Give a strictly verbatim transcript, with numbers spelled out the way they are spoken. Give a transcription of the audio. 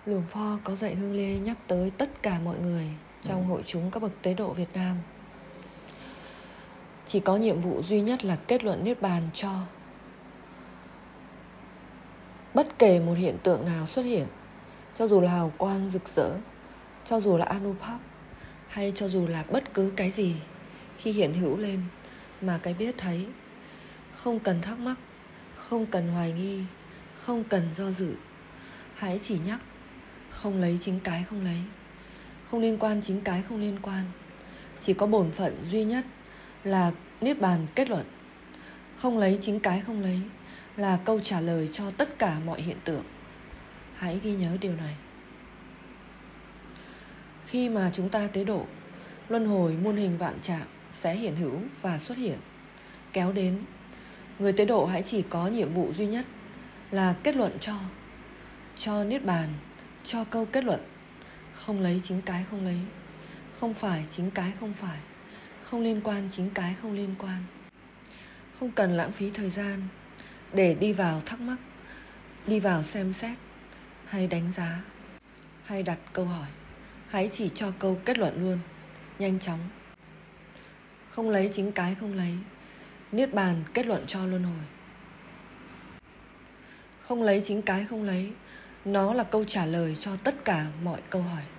Luồng Pho có dạy Hương Lê nhắc tới tất cả mọi người trong hội chúng các bậc tế độ Việt Nam. Chỉ có nhiệm vụ duy nhất là kết luận Niết Bàn cho bất kể một hiện tượng nào xuất hiện, cho dù là hào quang rực rỡ, cho dù là Anupap, hay cho dù là bất cứ cái gì khi hiện hữu lên mà cái biết thấy, không cần thắc mắc, không cần hoài nghi, không cần do dự. Hãy chỉ nhắc, không lấy chính cái không lấy, không liên quan chính cái không liên quan. Chỉ có bổn phận duy nhất là Niết Bàn kết luận. Không lấy chính cái không lấy là câu trả lời cho tất cả mọi hiện tượng. Hãy ghi nhớ điều này. Khi mà chúng ta tế độ, luân hồi muôn hình vạn trạng sẽ hiện hữu và xuất hiện, kéo đến. Người tế độ hãy chỉ có nhiệm vụ duy nhất là kết luận cho, cho Niết Bàn, cho câu kết luận. Không lấy chính cái không lấy, không phải chính cái không phải, không liên quan chính cái không liên quan. Không cần lãng phí thời gian để đi vào thắc mắc, đi vào xem xét, hay đánh giá, hay đặt câu hỏi. Hãy chỉ cho câu kết luận luôn, nhanh chóng. Không lấy chính cái không lấy, Niết Bàn kết luận cho luân hồi. Không lấy chính cái không lấy, nó là câu trả lời cho tất cả mọi câu hỏi.